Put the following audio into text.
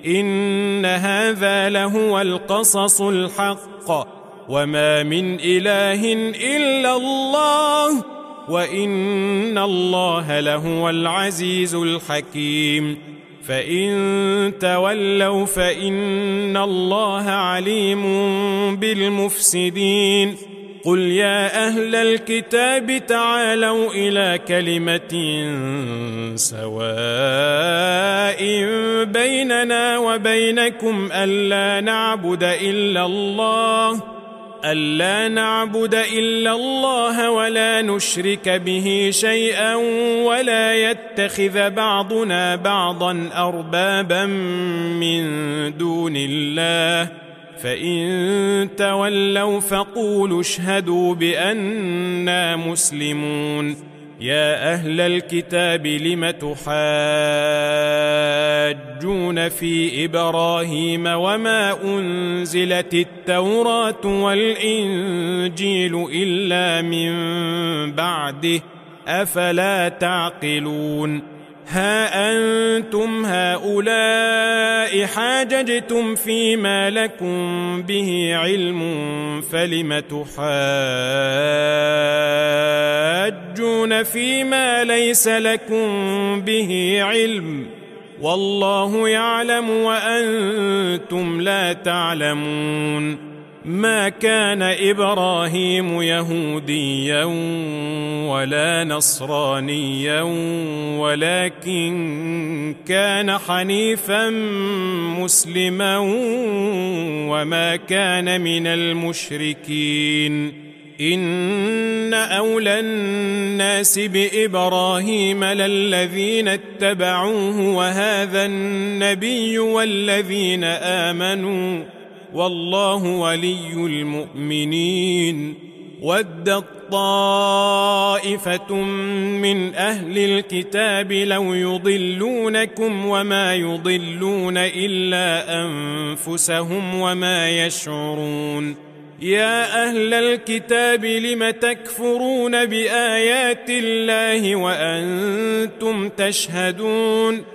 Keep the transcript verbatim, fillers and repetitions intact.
إن هذا لهو القصص الحق وما من إله إلا الله وإن الله لهو العزيز الحكيم فإن تولوا فإن الله عليم بالمفسدين قل يا أهل الكتاب تعالوا إلى كلمة سواء بيننا وبينكم ألا نعبد إلا الله ألا نعبد إلا الله ولا نشرك به شيئا ولا يتخذ بعضنا بعضا أربابا من دون الله فإن تولوا فقولوا اشهدوا بأننا مسلمون يا أهل الكتاب لم تحاجون في إبراهيم وما أنزلت التوراة والإنجيل إلا من بعده أفلا تعقلون ها أنتم هؤلاء حاججتم فيما لكم به علم فلم تحاجون فيما ليس لكم به علم والله يعلم وأنتم لا تعلمون ما كان إبراهيم يهوديا ولا نصرانيا ولكن كان حنيفا مسلما وما كان من المشركين إن أولى الناس بإبراهيم للذين اتبعوه وهذا النبي والذين آمنوا والله ولي المؤمنين ودت طائفة من أهل الكتاب لو يضلونكم وما يضلون إلا أنفسهم وما يشعرون يا أهل الكتاب لم تكفرون بآيات الله وأنتم تشهدون